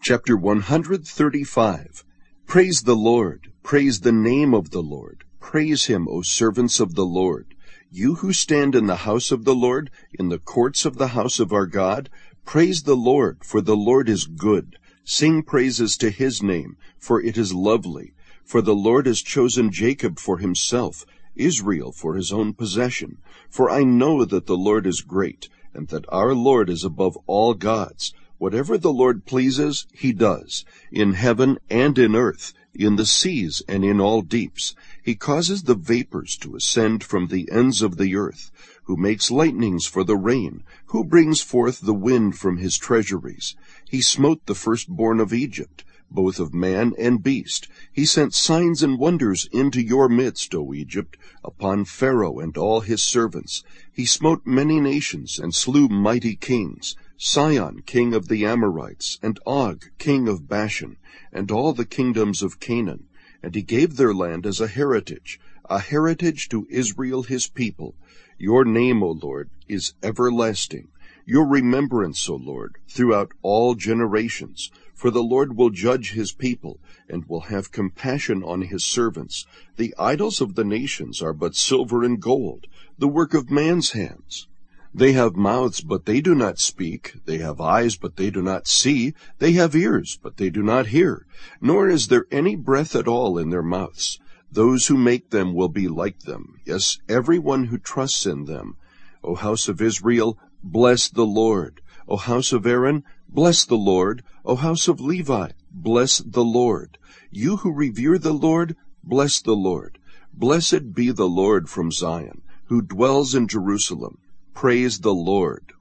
Chapter 135. Praise the Lord. Praise the name of the Lord. Praise him, O servants of the Lord. You who stand in the house of the Lord, in the courts of the house of our God, praise the Lord, for the Lord is good. Sing praises to his name, for it is lovely. For the Lord has chosen Jacob for himself, Israel for his own possession. For I know that the Lord is great, and that our Lord is above all gods. Whatever the Lord pleases, he does, in heaven and in earth, in the seas and in all deeps. He causes the vapors to ascend from the ends of the earth, who makes lightnings for the rain, who brings forth the wind from his treasuries. He smote the firstborn of Egypt, both of man and beast. He sent signs and wonders into your midst, O Egypt, upon Pharaoh and all his servants. He smote many nations and slew mighty kings, Sihon, king of the Amorites, and Og, king of Bashan, and all the kingdoms of Canaan. And he gave their land as a heritage to Israel his people. Your name, O Lord, is everlasting. Your remembrance, O Lord, throughout all generations. For the Lord will judge his people, and will have compassion on his servants. The idols of the nations are but silver and gold, the work of man's hands. They have mouths, but they do not speak. They have eyes, but they do not see. They have ears, but they do not hear. Nor is there any breath at all in their mouths. Those who make them will be like them. Yes, everyone who trusts in them. O house of Israel, bless the Lord. O house of Aaron, bless the Lord. O house of Levi, bless the Lord. You who revere the Lord, bless the Lord. Blessed be the Lord from Zion, who dwells in Jerusalem. Praise the Lord.